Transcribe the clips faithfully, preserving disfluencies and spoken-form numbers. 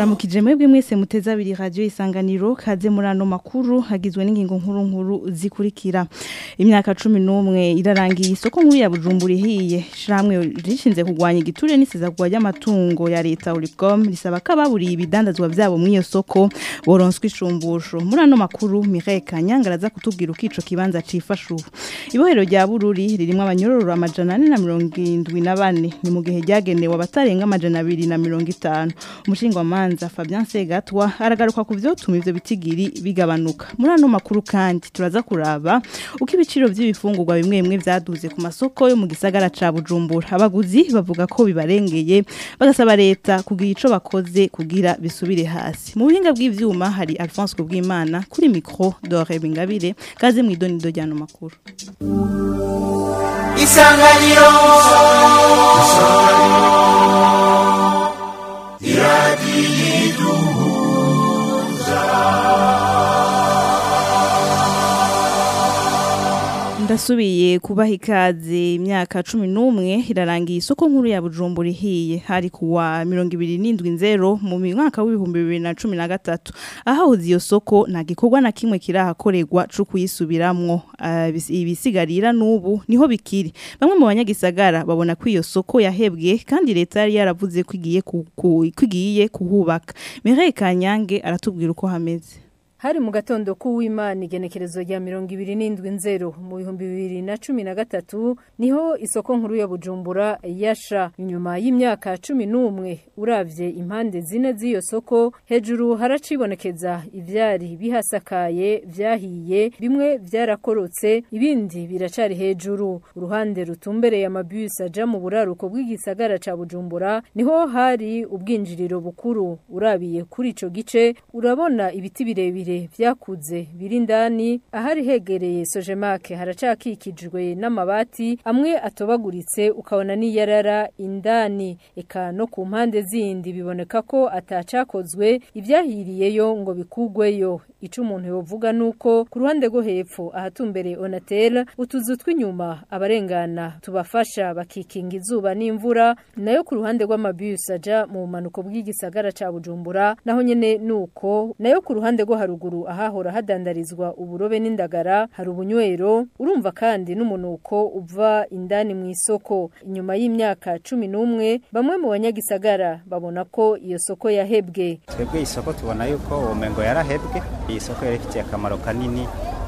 ndabaramukije mwebwe mwese muteza abiri radio isanganiro kaze murano makuru hagizwe n'ingingo nkuru nkuru zikurikira. Imyaka cumi n'umwe irarangiye isoko nkuru ya Bujumbura ihiye shiramwe rishinze kugwanya igiture n'isizagwa y'amatungo ya leta Ulicom risaba ko ababuriye ibidandazwa vyabo mu iyo soko boronswa ishumbusho. Murano makuru Mireille Kanyanga araza kutubwira ukico kibanza cifashu. Ibohero rya Bururi ririmo abanyororo amajana ane na mirongo indwi na bane ni mu gihe ryagenewe abatarenga amajana abiri na mirongo itanu. Umushinga manza Fabien Segatwa aragaruka ku vyotuma ivyo bitigiri bigabanuka. Murano makuru kandi turaza kuraba uko ibiciro vy'ibifungurwa bimwe bimwe vyaduze ku masoko yo mu gisagara ca Bujumbura. Abaguzi bavuga ko bibarengeye bagasaba leta kugira ico bakoze kugira bisubire hasi. Mu buhinga bw'ivyuma hari Alphonse Kubwimana kuri micro Dore Bingabire kaze mwidoni do ryano makuru. Isanganiro Iradiduza Ndasubiye kubaha ikaze imyaka cumi n'umwe irarangiye isoko nkuru ya Bujumbura ihiye hari kuwa mirongo ibiri n'indwi nzero mu mwaka w'ibihumbi bibiri na cumi na gatatu ahahoze iyo soko nta gikorwa na kimwe kirahakorerwa cyo kuyisubiramwo uh, ibisigarira n'ubu niho bikiri. Bamwe mu banyagisagara babona ko iyo soko yahebwe kandi leta yari yaravuze kwigiye kwigiye kuhubaka. Mireille Kanyange aratubwira uko hameze. Hari mu gatondo kuw'Imana igenekerezo rya mirongo ibiri n'indwi nzero mu bihumbi bibiri na cumi na gatatu niho isoko nkuru ya Bujumbura yasha. Inyuma y'imyaka cumi n'umwe uravye impande zine z'iyo soko hejuru haracibonekeza ivyari bihasakaye vyahiye bimwe vyarakorotse ibindi biracari hejuru. Uruhande rutumbereye amabus aja mu buraruko bw'igisagara ca Bujumbura niho hari ubwinjiriro bukuru. Urabiye kuri ico gice urabona ibiti birebire vyakuze birindani ahari hegereye Sojemake haracakikijwe n'amabati amwe atobaguritse ukabona ni yarara indani eka no ku mpande zindi biboneka ko atacakozwe ivyahiriyeyo ngo bikugweyo. Ico umuntu yovuga nuko ku ruhande rwo hepfo ahatumbere Onatel utuzu tw'inyuma abarengana tubafasha bakikinga izuba n'imvura, nayo ku ruhande rw'amabus aja mu manuko bw'igisagara ca Bujumbura naho nyene nuko, nayo ku ruhande rwo haruguru ahahora hadandarizwa uburobe n'indagara hari ubunywero. Urumva kandi n'umunuko uva indani mu isoko. Inyuma y'imyaka cumi n'umwe bamwe mu banyagisagara babona ko iyo soko yahebwe. Twebwe isoko tubona yuko umengo yarahebwe. Iyi soko yarifitiye akamaro kanini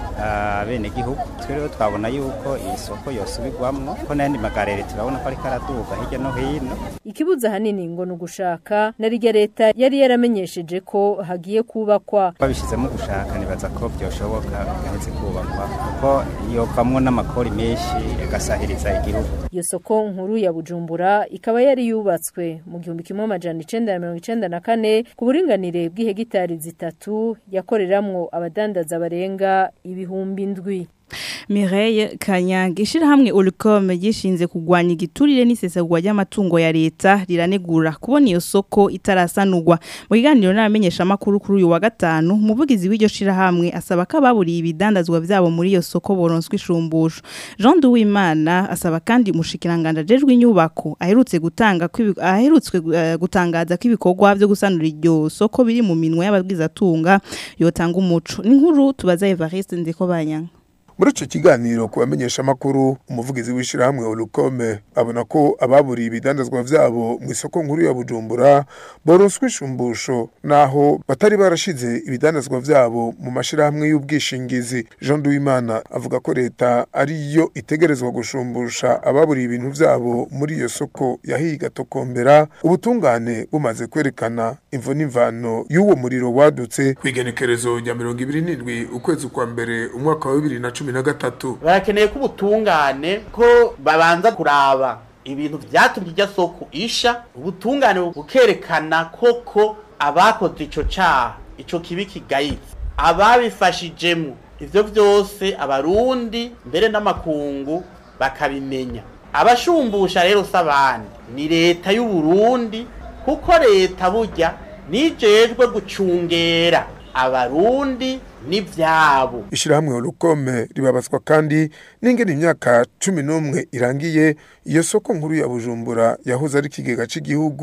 abene gihugu. Twero twabona yuko iyi soko yosubirwamwo ko nandi magarere turabona ko ari karaduga hirya no hino. Ikibuza hanini ngo nugushaka narirya leta yari yaramenyesheje ko hagiye kubakwa. Babishizemo gushaka nibaza ko byoshoboka gaheze kubakwa kuko iyo vamwo n'amakori menshi yagasahiriza igihugu. Iyo soko nkuru ya Bujumbura ikaba yari yubatswe mu gihumbi kimwe amajana icenda na mirongo icenda na kane ku buringanire bw'ihegitari zitatu yakoreramwo abadandaza barenga ibihumbi ndwi. Mireille Kanyange ishirahamwe Ulicom gishinze kugwanya igiturire n'isesagwa y'amatungo ya leta riranegura kubona iyo soko itarasanurwa. Mu kiganiro n'abamenyesha makuru kuri uyu wa gatanu umuvugizi w'iryo shirahamwe asaba ko ababuriye ibidandazwa vyabo muri iyo soko boronswa ishumbusho. Jean Duwimana asaba kandi umushikiranganje jejwe inyubako aherutse gutanga aherutswe uh, gutangaza ko ibikorwa byo gusanura iryo soko biri mu minwe y'ababwizatunga yotanga umuco. N'inkuru tubaza Evariste Ndekobanya. Muri ico kiganiro kubamenyesha makuru umuvugizi w'ishirahamwe Ulicom abona ko ababuriye ibidandazwa vyabo mu isoko nkuru ya Bujumbura boronswa ishumbusho naho batari barashize ibidandazwa vyabo mu mashirahamwe y'ubwishingizi. Jean Duwimana avuga ko leta ari yo itegerezwa gushumbusha ababuriye ibintu vyabo muri iyo soko yahiga tokombera. Ubutungane bumaze kwerekana imvo n'imvano y'uwo muriro wadutse kwigenekerezo rya mirongo ibiri n'indwi ukwezi kwa mbere umwaka wa bibiri na cumi na gatatu. Barakeneye ko ubutungane ko babanza kuraba ibintu vyatumye iryo soko isha, ubutungane bukerekana koko abakoze ico caha ico kibi kigayitse ababifashijemo. Ivyo vyose abarundi mbere n'amakungu bakabimenya. Abashumbusha rero sabandi ni leta y'u Burundi kuko leta burya nijejwe gucungera abarundi n'ivyabo. Ishirahamwe Ulicom ribabazwa kandi n'ingene imyaka cumi n'umwe irangiye iyo soko nkuru ya Bujumbura yahoze ari kigega c'igihugu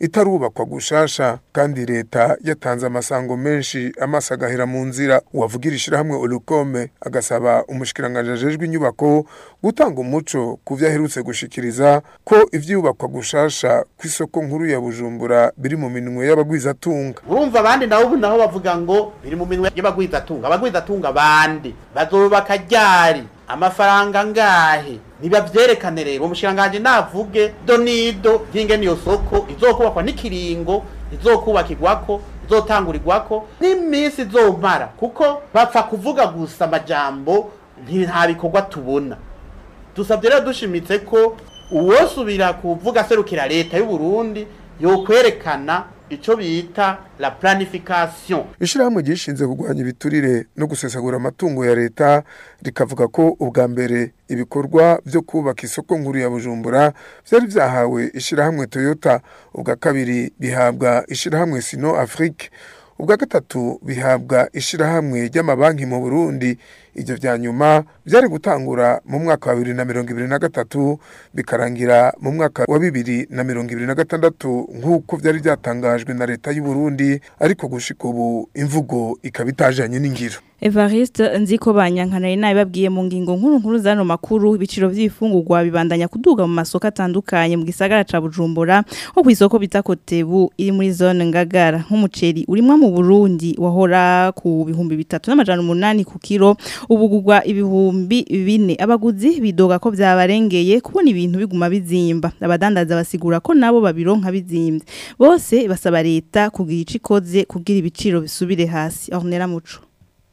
itarubakwa gushasha kandi leta yatanze amasango menshi amasagahera mu nzira. Uwavugira ishirahamwe Olukome agasaba umushikiranganje ajejwe inyubako gutanga umuco kuvya herutse gushikiriza ko ivyubakwa gushasha kw'isoko nkuru ya Bujumbura biri mu minwe y'abagwizatunga. Urumva abandi naho ubu naho bavuga ngo biri mu minwe y'abagwizatunga. Abagwizatunga bandi bazobaka ryari, amafaranga ngahe, nibavyerekane rero. Umushikiranganje navuge donido y'ingene iyo soko izokubakwa n'ikiringo izokubakirwako izotangurirwako n'iminsi izomara, kuko bapfa kuvuga gusa amajambo nta bikorwa tubona. Dusabye rero dushimitse ko uwosubira kuvuga serukira leta y'u Burundi yokwerekana ico bita la planification. Ishirahamwe gishinze kugwanya ibiturire no gusesagura amatungo ya leta rikavuga ko ubwa mbere ibikorwa byo kubaka isoko nkuru ya Bujumbura byari byahawe ishirahamwe Toyota, ubwa kabiri bihabwa ishirahamwe Sino Afrique, ubwa gatatu bihabwa ishirahamwe ry'amabanki mu Burundi. Ivyo vya nyuma byari gutangura mu mwaka wa bibiri na mirongo ibiri na gatatu bikarangira mu mwaka wa bibiri na mirongo ibiri na gatandatu nk'uko byari byatangajwe na leta y'u Burundi, ariko gushika ubu imvugo ikabitajanye n'ingiro. Evariste Nziko Banyankana naye babwiye mu ngingo nkuru nkuru zano makuru ibiciro vy'ifungurwa bibandanya kuduga mu masoko atandukanye mu gisagara ca Bujumbura, nko kw'isoko bita Kotebu iri muri zone Ngagara. Nk'umuceri urimwa mu Burundi wahora ku bihumbi bitatu n'amajana umunani ku kilo ubugurwa ibihumbi bine. Abaguzi bidoga ko vyabarengeye kubona ibintu biguma bizimba, abadandaza basigura ko nabo babironka bizimvye. Bose basaba leta kugira icikoze kugira ibiciro bisubire hasi. Ornera Muco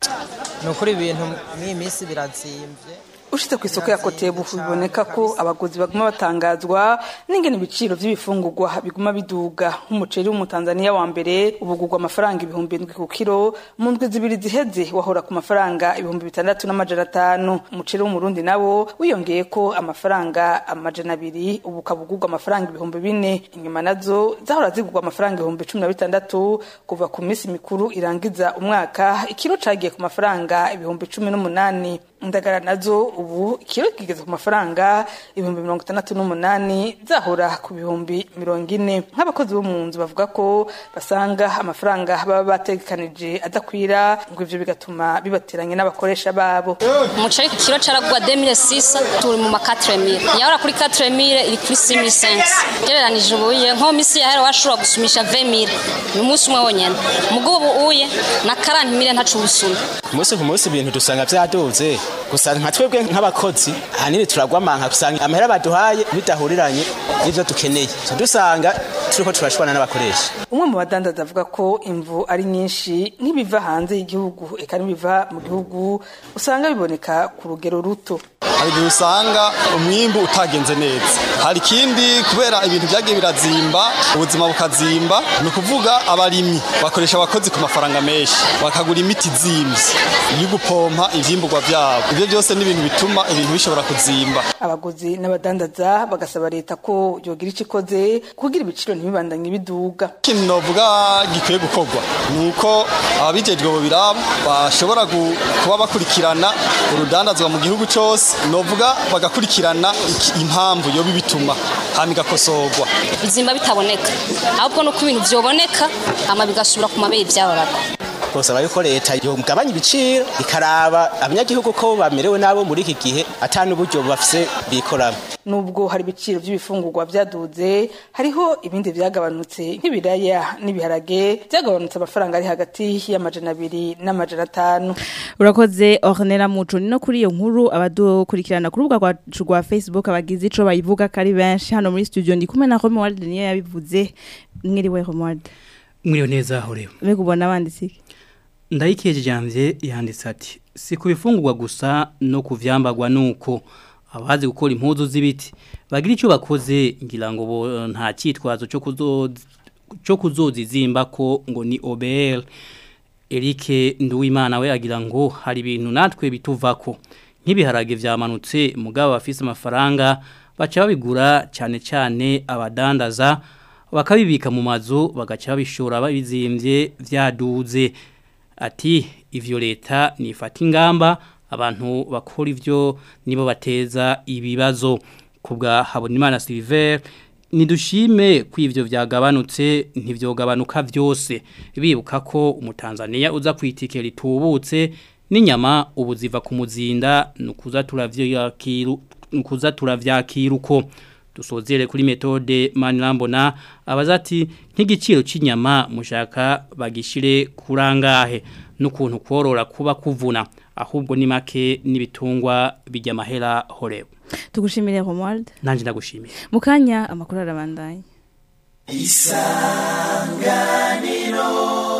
nukuri ibintu mw'iyi minsi birazimvye. Ushitse ku isoko ya Kotebu biboneka ko abaguzi baguma batangazwa n'ingene ibiciro vy'ibifungurwa biguma biduga. Nk'umuceri w'umutanzania wa mbere ubugurwa amafaranga ibihumbi indwi ku kilo, mu ndwi zibiri ziheze wahora ku mafaranga ibihumbi bitandatu n'amajana atanu. Umuceri w'umurundi nabo wiyongeye ko amafaranga amajana abiri ubu kabugurwa amafaranga ibihumbi bine. Inyuma nazo zahora zigurwa amafaranga ibihumbi cumi na bitandatu kuva ku minsi mikuru irangiza umwaka. Ikiro cagiye ku mafaranga ibihumbi cumi n'umunani. Indagara nazo ubu ikiro kigeze ku mafaranga ibihumbi mirongo itandatu n'umunani zahora ku bihumbi mirongo ine. Nk'abakozi bo mu nzu bavuga ko basanga amafaranga baba bategekanije adakwira, ngo ivyo bigatuma bibateranye n'abakoresha babo. Umuceri ku kiro caragwa deux mille six turi mu ma quatre mille, yahora kuri quatre mille iri kuri six mille cinq cents. Gereranije ubuye nko misi yahera washobora gusumisha vingt mille mu munsi umwe wonyene, mugo ubu uye na quarante mille ntacu busuma. Umunsi ku munsi ibintu dusanga vyaduze, gusa nka twebwe nk'abakozi ahanini turagwamanka kusanga amahera baduhaye bidahuriranye n'ivyo dukeneye, dusanga turiko turashwana n'abakoresha. Umwe mu badandaza avuga ko imvu ari nyinshi nk'ibiva hanze y'igihugu eka n'ibiva mu gihugu usanga biboneka ku rugero ruto. Hari igihe usanga umwimbu utagenze neza, hari ikindi kubera ibintu byagiye birazimba, ubuzima bukazimba, ni ukuvuga abarimyi bakoresha abakozi ku mafaranga menshi, bakagura imiti izimvye yo gupompa ivyimburwa vyabo. Ivyo byose ni ibintu bituma ibintu bishobora kuzimba. Abaguzi n'abadandaza bagasaba leta ko yogira icikoze kugira ibiciro ntibibandanye biduga. Ikintu novuga gikwiye gukorwa nuko ababijejwe bo biraba bashobora kuba bakurikirana urudandazwa mu gihugu cyose, novuga bagakurikirana impamvu yo bibituma hama igakosorwa. Bizimba bitaboneka ahubwo no ku bintu vyoboneka ama bigasubira ku mabere vy'abarako. Bose abayuko leta yomugabanya ibiciro ikaraba abanyagihugu ko bamerewe nabo muri iki gihe atanu buryo bafise bikoramo. Nubwo hari ibiciro by'ibifungurwa byaduze, hariho ibindi byagabanutse nk'ibiraya n'ibiharage byagabanutse amafaranga ari hagati y'amajana abiri n'amajana atanu. Urakoze Ornera Muco. No kuri iyo nkuru abadukurikirana ku rubuga rwa Facebook abagize ico bayivuga kari benshi hano muri studio ndi kumwe na Romuald niyo yabivuze. Mwiriwe Romuald. Mwiriwe neza horewe. Mbega ubona abanditse Ndayikeje Janvier yanditse ati si kubifungurwa gusa no kuvyambagwa nuko abazi gukora impuzu z'ibiti bagira icyo bakoze ngira ngo nta cyitwazo cyo kuzoza cyo kuzozizimba ko ngo ni O B L. Eric Nduwimana we agira ngo hari ibintu natwe bituvako nk'ibiharage vyamanutse mugabo bafise amafaranga baca babigura cyane cyane abadandaza bakabibika mu mazu bagaca babishora babizimvye vyaduze. Ati ivyo leta nifata ingamba abantu bakora ivyo nibo bateza ibibazo. Kubwa Habonimana Silver nidushime ko ivyo vyagabanutse ntivyogabanuka vyose bibuka ko umutanzania uza kwitike ritubutse n'inyama ubu ziva ku muzinda nukuza turavyakiru nukuza turavyakiruko dusozere kuri metode Manirambona abazati nk'igiciro c'inyama mushaka bagishire kurangahe n'ukuntu korora kuba kuvuna ahubwo ni make n'ibitungwa bijya mahera horewe tugushimire Romuald nanje ndagushimiye mukanya amakuru arabandanye Isanganiro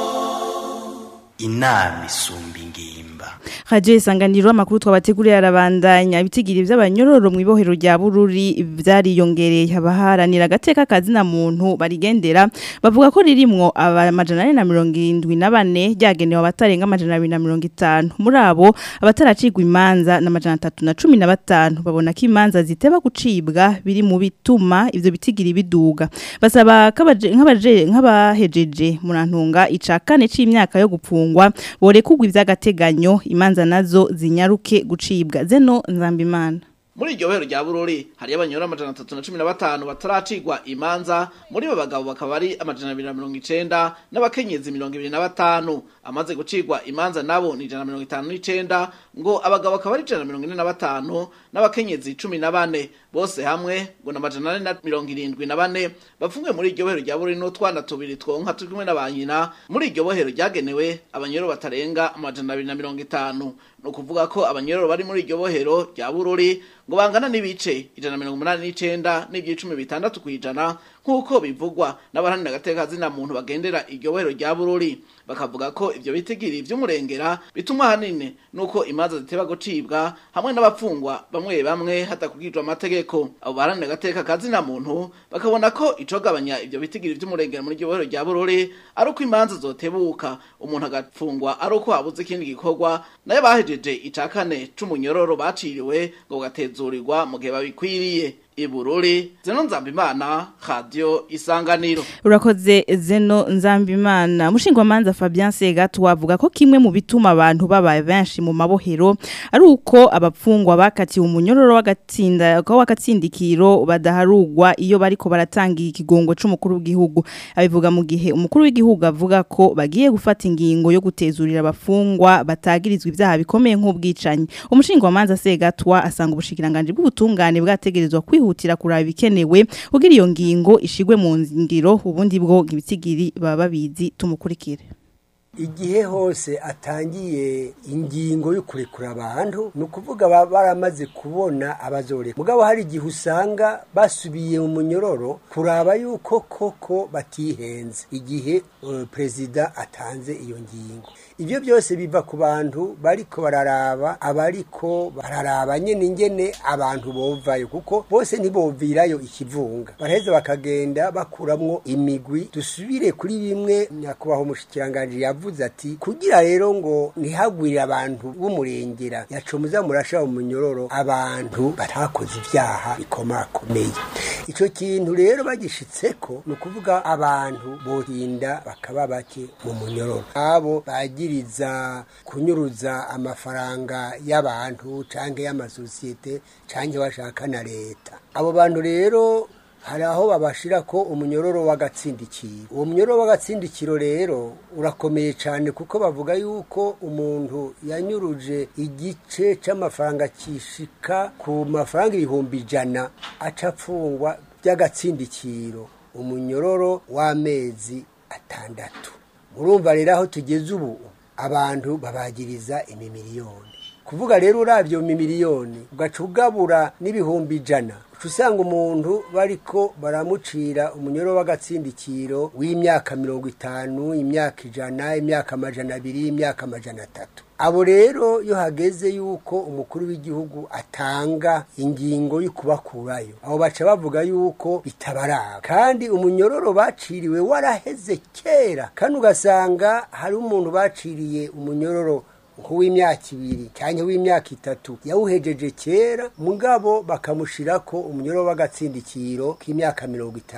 inama isumba ingimba Radio Isanganiro amakuru twabateguriye arabandanya ibitigiri by'abanyororo mu ibohero rya Bururi byariyongereye abaharanira gateka kazi na muntu barigendera bavuga ko ririmwo amajana ane na mirongo irindwi na bane ryagenewe abatarenga amajana abiri na mirongo itanu muri abo abataracigwa imanza na amajana atatu na cumi na batanu babona ko imanza ziteba gucibwa biri mu bituma ivyo bitigiri biduga basaba kabaje nk'abaje nk'abahejeje murantunga icakane c'imyaka yo gupfungwa bore kugwa ivy'agateganyo imanza nazo zinyaruke gucibwa zeno Nzambimana muri iryo hero rya Bururi hari abanyora amajana atatu na cumi na batanu bataracigwa imanza muri bo bagabo bakaba ari amajana abiri na mirongo icenda n'abakenyezi mirongo ibiri na batanu amaze gucigwa imanza nabo ni ijana na mirongo itanu n'icenda ngo abagabo bakaba ari ijana na mirongo ine na batanu n'abakenyezi cumi na bane bose hamwe ngo na amajana ane na mirongo irindwi na bane bafungiwe muri iryo hero rya Bururi n'utwana tubiri twonka turi kumwe n'abanyina muri iryo bohero ryagenewe abanyoro batarenga amajana abiri na mirongo itanu no kuvuga ko abanyororo bari muri iryo bohero rya Bururi ngo bangana n'ibice ijana na mirongo umunani n'icenda n'ibyicumi bitandatu kwijana nkuko bivugwa n'abaharanira gateka zina muntu bagendera iryo bohero rya Bururi bakavuga ko ivyo bitigiri vy'umurengera bituma hanine nuko imanza ziteba gucibwa hamwe n'abapfungwa bamwe bamwe hatakugijwa amategeko abo baharanira gateka kazina muntu bakabona ko icogabanya ivyo bitigiri vy'umurengera muri iryo bohero rya Bururi ari uko imanza zotebuka umuntu agapfungwa ari uko habuze ikindi gikorwa nayo bahejeje icakane c'umunyororo baciriwe ngo gatezurirwa mu gihe babikwiriye Ibururi Zeno Nzambimana Radio Isanganiro Urakoze Zeno Nzambimana mushingwa manza Fabien Segatwa avuga ko kimwe mu bituma abantu baba benshi mu mabohero ari uko abapfungwa bakatiye umunyororo w'agatsinda ko w'agatsindikiro badaharugwa iyo bariko baratanga ikigongo c'umukuru w'igihugu abivuga mu gihe umukuru w'igihugu avuga ko bagiye gufata ingingo yo gutezurira abafungwa batagirizwa ibyaha bikomeye nk'ubwicanyi umushingwa manza Segatwa asanga ubushikiranganje bw'ubutungane bwategerezwa kwihu hutira kuraba bikenewe ugira iyo ngingo ishigwe mu ngiro ubundi bwo ibitigiri baba bizi tumukurikire igihe hose atangiye ingingo yo kurekura abantu nukuvuga baramaze kubona abazore mugabo hari igihe usanga basubiye mu munyororo kuraba yuko koko batihenze igihe uh, president atanze iyo ngingo ivyo byose biva ku bantu bariko bararaba abariko bararaba nyene ngene abantu bovayo kuko bose ntibovirayo ikivunga baraheza bakagenda bakuramwo imigwi dusubire kuri bimwe nyakubaho mushikiranganje yavuze ati kugira rero ngo ntihagwirira abantu b'umurengera yacomuza murasha umunyororo abantu batakoze ivyaha bikomakomeye ico kintu rero bagishitseko no kuvuga abantu bohinda bakaba bake mu munyororo abo bagira iza kunyuruza amafaranga y'abantu canke y'amasosiyete canke bashaka na leta abo bantu rero hari aho babashira ko umunyororo w'agatsindikiro uwo munyororo w'agatsindikiro rero urakomeye cyane kuko bavuga yuko umuntu yanyuruje igice c'amafaranga kishika ku mafaranga ibihumbi ijana acapfungwa by'agatsindikiro umunyororo w'amezi atandatu murumva rero aho tugeze ubu abantu babagiriza imimiliyoni kuvuga rero uravyo imimiliyoni ugacugabura n'ibihumbi ijana usanga umuntu bariko baramucira umunyoro w'agatsindikiro w'imyaka mirongo itanu imyaka ijana imyaka amajana abiri imyaka amajana atatu abo rero yo hageze yuko umukuru w'igihugu atanga ingingo yo kubakurayo abo baca bavuga yuko bitabaraba kandi umunyororo baciriwe waraheze kera kandi ugasanga hari umuntu baciriye umunyororo w'imyaka ibiri cyane w'imyaka itatu yawuhejeje kera mugabo bakamushirako umunyororo w'agatsindikiro k'imyaka mirongo itanu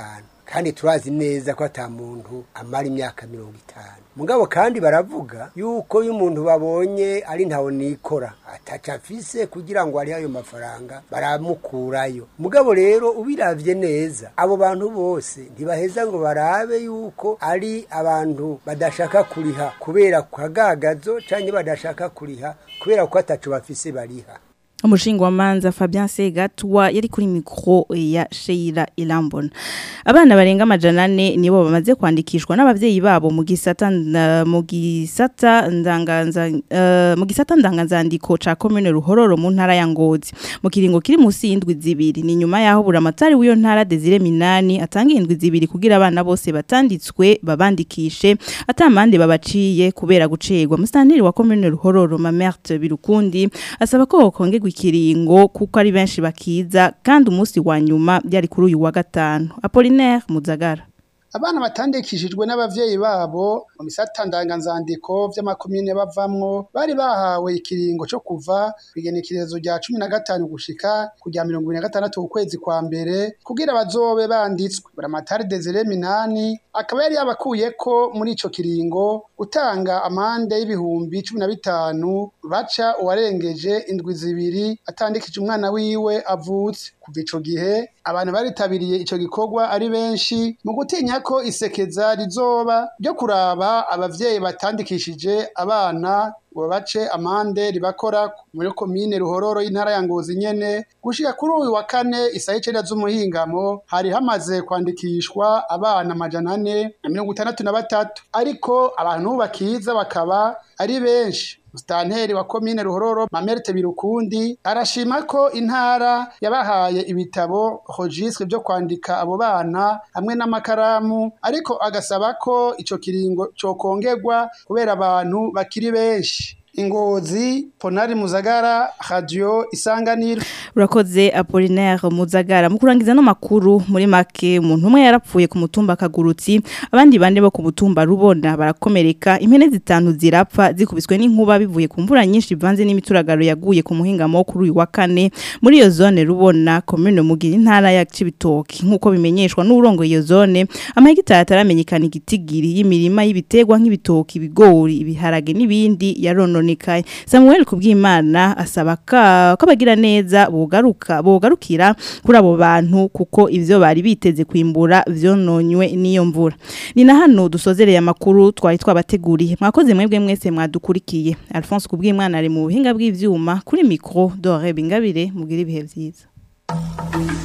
kandi turazi neza ko ata muntu amara imyaka mirongo itanu mugabo kandi baravuga yuko iyo umuntu babonye ari ntawo nikora ataca afise kugira ngo ari ayo mafaranga baramukurayo mugabo rero ubiravye neza abo bantu bose ntibaheza ngo barabe yuko ari abantu badashaka kuriha kubera kwagagazo canke badashaka kuriha kubera ko ataco bafise bariha. Umushinga wa manza Fabien Segatwa yari kuri mikro ya Sheila Ilambon. Abana barenga amajana ane nibo bamaze kwandikishwa n'abavyeyi babo mu gisata mu gisata ndanganza uh, mu gisata ndanganzandiko ca commune Ruhororo mu ntara ya Ngozi. Mu kiringo kiri musi indwi zibiri ni nyuma yaho buramatari w'iyo ntara Desire Minani atanga indwi zibiri kugira abana bose batanditswe babandikishe atamande babaciye kubera gucegwa. Mustanteri wa commune Ruhororo Mamerte Birukundi asaba ko kongerwa ikiringo kuko ari benshi bakiza kandi umunsi wa nyuma byari kuri uyu wa gatanu. Apollinaire Muzagara. Abana batandikishijwe n'abavyeyi babo mu misata ndanganzandiko vy'amakomine bavamwo bari bahawe ikiringo cyo kuva bigenekerezo rya cumi na gatanu gushika kujya mirongo ibiri na gatandatu ukwezi kwa mbere kugira bazobe banditswe. Buramatari Desire Minani akaba yari yabakuye ko muri ico kiringo gutanga amande y'ibihumbi cumi na bitanu baca uwarengeje indwi zibiri atandikije umwana wiwe avutse. Kuva ico gihe abantu baritabiriye ico gikorwa ari benshi mu gutinya ko isekeza rizoba ryo kuraba abavyeyi batandikishije abana ngo bace amande ribakora muri komine Ruhororo y'intara ya Ngozi nyene. Gushika kuri uyu wa kane isaha icenda z'umuhingamo hari hamaze kwandikishwa abana amajana ane na mirongo itandatu na batatu ariko abantu bakiza bakaba ari benshi. Mustanteri wa komine Ruhororo Mamerte Birukundi arashima ko intara yabahaye ibitabo registre byo kwandika abo bana hamwe n'amakaramu ariko agasaba ko ico kiringo cyo kongerwa kubera abantu bakiri benshi. Ingozi Ponari Muzagara Radio Isanganiro. Urakoze Apollinaire Muzagara. Mukurangiza no makuru muri make umuntu umwe yarapfuye ku mutumba Kagurutsi abandi bane bo ku mutumba Rubona barakomereka impene zitanu zirapfa zikubiswe n'inkuba bivuye ku mvura nyinshi bivanze n'imituragaro yaguye ku muhingamo kuri uyu wa kane muri iyo zone Rubona commune Mugira intara ya Cibitoki nkuko bimenyeshwa n'urongo iyo zone amahegitari ataramenyekana igitigiri y'imirima y'ibitegwa nk'ibitoki ibigori ibiharage n'ibindi yarono Nikaye. Samuel Kubwimana asaba ko bagira neza bogaruka bogarukira kuri abo bantu kuko ivyo bari biteze kwimbura vyononywe niyo mvura. Ni na hano dusozereye amakuru twari twabateguriye. Mwakoze mwebwe mwese mwadukurikiye. Alphonse Kubwimana ari mu buhinga bw'ivyuma kuri micro Dore Bingabire mugira ibihe vyiza.